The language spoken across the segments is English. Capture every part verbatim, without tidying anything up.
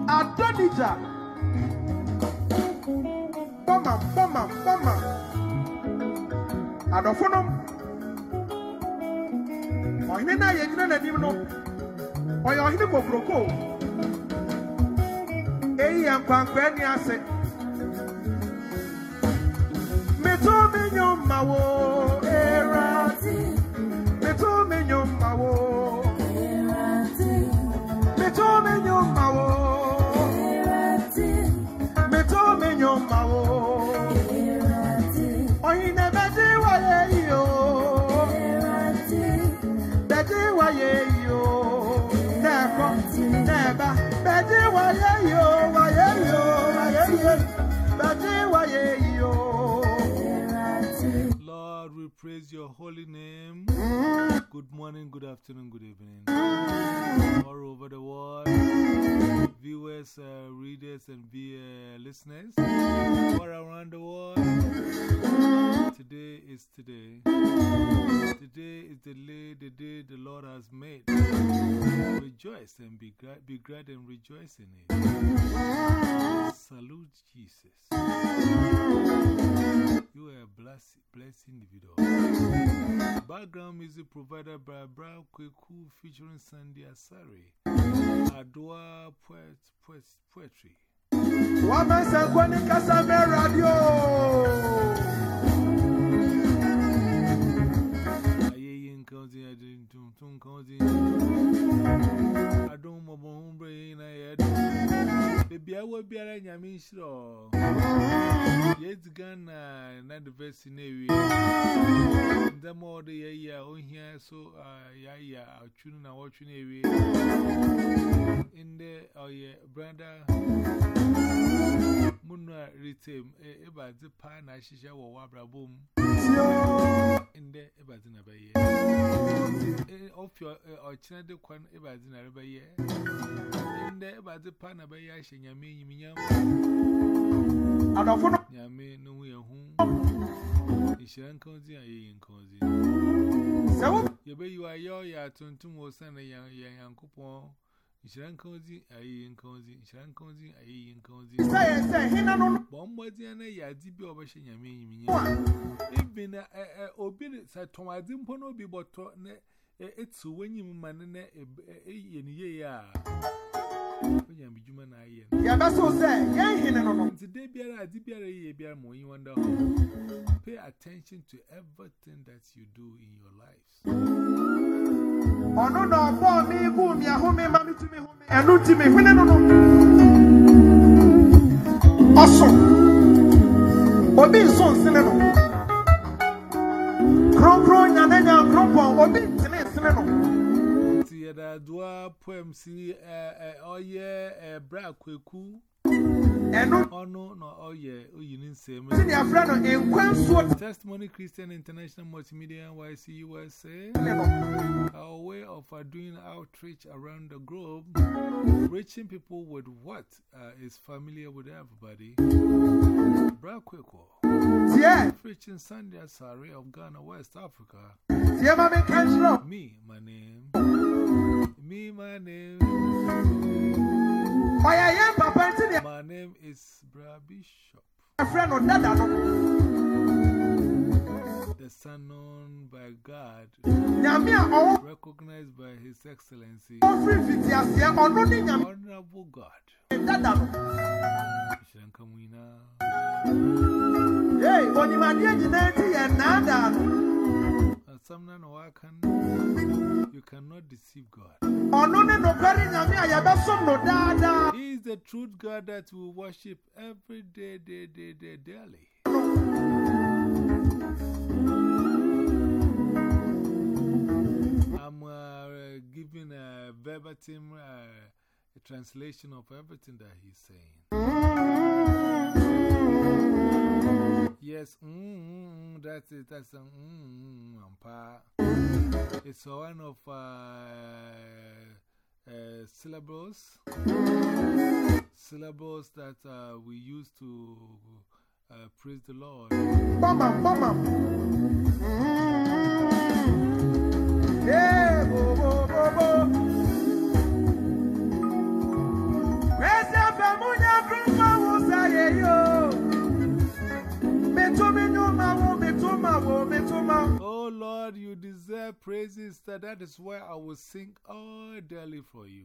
Adonija. Bama, bama, bama. Adofonum. Ohine na ye gyina nanim no. Oyo ohine kokroko. Eyi ankwankwa ni ase. Meto menyo mawo erati. Meto menyo mawo erati. Meto menyo mawo erati. Meto menyo mawo erati. Ohine bedi wa ye yo erati. Bedi wa ye yo neba neba. Bedi wa ye yo wa ye yo wa ye yo. Bedi wa ye yo. Lord, we praise your holy name. Good morning, good afternoon, good evening. All over the world, viewers, uh, readers, and uh, listeners, all around the world. Today is today. Today is the day, the day the Lord has made. Rejoice and be glad, be glad and rejoice in it. Salute Jesus. You are a blessed, blessed individual. Background music provided by Bra Kweku featuring Sandy Asari. Adwa poet, poet, Poetry. Woman Sakwani Kasame Radio. Aye, County, I didn't do County. I don't know my brain. I had baby, I will be a Yamin Shro. Yes, Ghana, not the best in area. The more the year on here, so, uh, yeah, yeah, I'll tune and watching area. In the, oh, yeah, brother Munra Ritim, about the pan, I shisha or wabra boom. In the Ebazina Bay. Of your or Chinade Quan Ebazina Bay. In the about the pan of Bayash and Yami Yam. I don't know. Yami, no, we are home. Ishan Cozy, I ain't cozy. So, you bet you are your ya tuntum was sent a young young coupon. Ishan Cozy, I ain't cozy. Ishan Cozy, I ain't cozy. say, say, he no Bombadiana Yadibi over Shanyami. If been a obedient, said Tomadim Pono be but it's when you man in ye. Yeah, that's what say. Yeah, he no. Today, be a dibia, be a more you wonder. Pay attention to everything that you do in your lives. Oh, no, no, for me, boom, ya home, mammy to me, home, and not to me, when I don't know. Awesome. Obi son, Sineno. Cron, cron, Yanaya, Cropon, Obi, Sineno. See, the dwarf poem, see, oh, yeah, a bra kweku. And no, oh, no, no, oh, yeah, oh, you didn't say, your friend in Queenswood. Testimony Christian International Multimedia Y C U S A. Our way of uh, doing outreach around the globe, reaching people with what uh, is familiar with everybody. Bra Kweko. Yeah. Preaching Sunday Asari of Ghana, West Africa. Yeah, mammy, can't you? Me, my name. Me, my name. Why I am Papa? My name is Bra Bishop. A friend of Dada. The son known by God, recognized by His Excellency, Honorable God. Shankamina. Hey, when you and nada. Some no can you cannot deceive God. He is the truth God that we worship every day, day, day, day, daily. I'm uh, giving a verbatim uh, a translation of everything that he's saying. Yes, mm, mm, that's it. That's a mm, mm, it's one of uh, uh, syllables, syllables that uh, we use to uh, praise the Lord. Mama, mama. Yeah, bo, bo, bo, bo. Where's that? Oh Lord, you deserve praises. That is why I will sing all daily for you.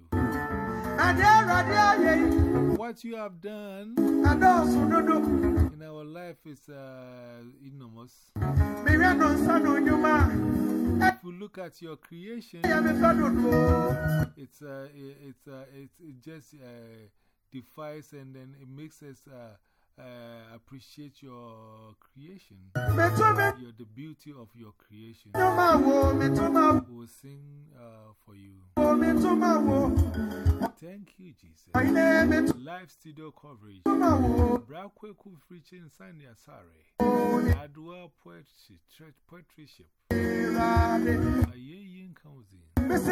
What you have done in our life is uh, enormous. If you look at your creation, it's, uh, it's, uh, it's, it just uh, defies and then it makes us uh, uh, appreciate your creation, your, the beauty of your creation. We will sing uh, for you. Thank you, Jesus. Live studio coverage. Brakwe Kufrichi Sanya Sare. Adwa Poetry, Poetry Ship. A ye yin county.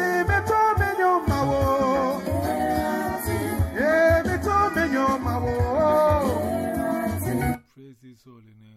Praise His holy name.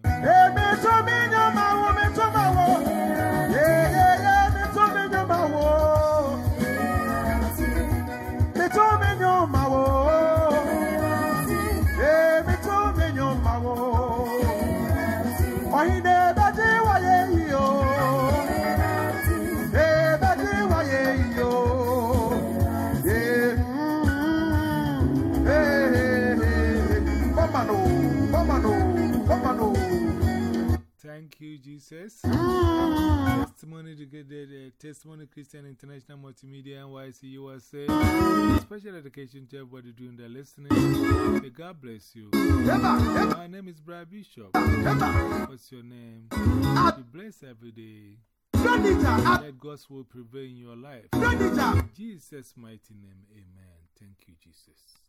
Thank you, Jesus. Testimony to get the Testimony Christian International Multimedia N Y C U S A. Special education to everybody doing the listening. May God bless you. My name is Brad Bishop. What's your name? Be blessed every day. Let God's will prevail in your life. In Jesus' mighty name, amen. Thank you, Jesus.